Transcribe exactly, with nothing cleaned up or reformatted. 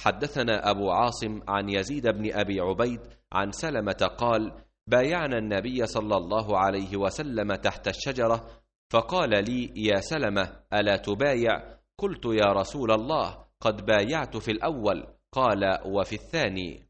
حدثنا أبو عاصم عن يزيد بن أبي عبيد عن سلمة قال: بايعنا النبي صلى الله عليه وسلم تحت الشجرة، فقال لي: يا سلمة، ألا تبايع؟ قلت: يا رسول الله، قد بايعت في الأول. قال: وفي الثاني؟